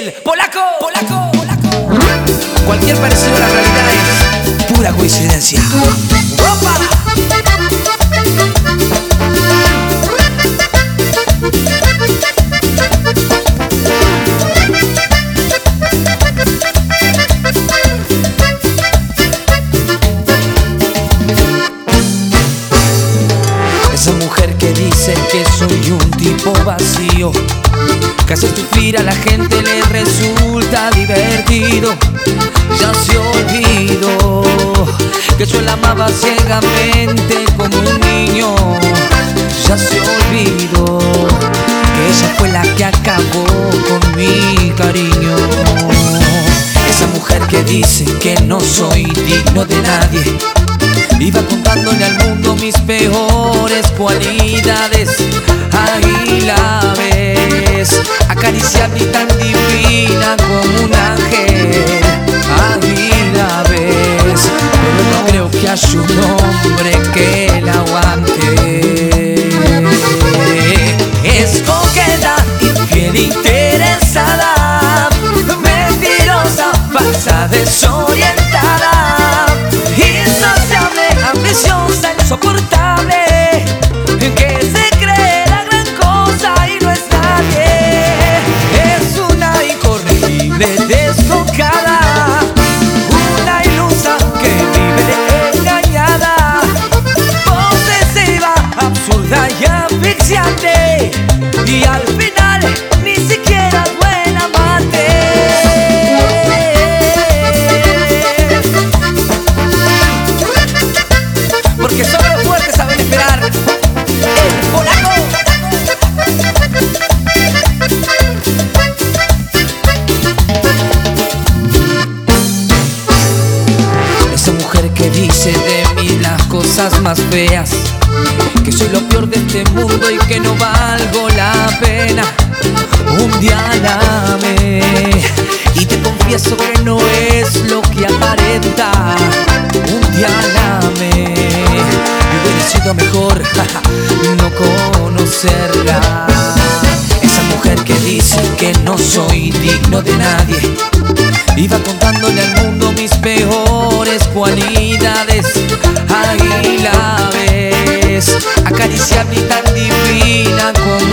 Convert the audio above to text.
el polaco, polaco, polaco. Cualquier parecido a la realidad es pura coincidencia. ¡Opa! Esa mujer que dice que soy un tipo vacío, que hace sufrir a la gente le resulta divertido. Ya se olvidó que yo la amaba ciegamente como un niño. Ya se olvidó que ella fue la que acabó con mi cariño. Esa mujer que dice que no soy digno de nadie, iba contándole al mundo mis peores cualidades. Ahí la ves, acariciada y tan divina como un ángel. Ahí la ves, pero no creo que haya un hombre que la aguante. Es coqueta, infiel, interesada, mentirosa, falsa, desorientada, insaciable, ambiciosa, insoportable, que se cree la gran cosa y no es nadie. Es una incorregible desfocada, una ilusa que vive engañada, posesiva, absurda y asfixiante, y al final ni siquiera es buena amante. Porque solo los fuertes saben esperar. ¡El polaco! Esa mujer que dice de mí las cosas más feas, que soy lo peor de este mundo y que no valgo la pena. Un día la amé y te confieso que no es lo que aparenta. Un día la amé y hubiera sido mejor no conocerla. Esa mujer que dice que no soy digno de nadie, iba contándole al mundo mis peores cualidades. Ahí la ves, acariciada y tan divina como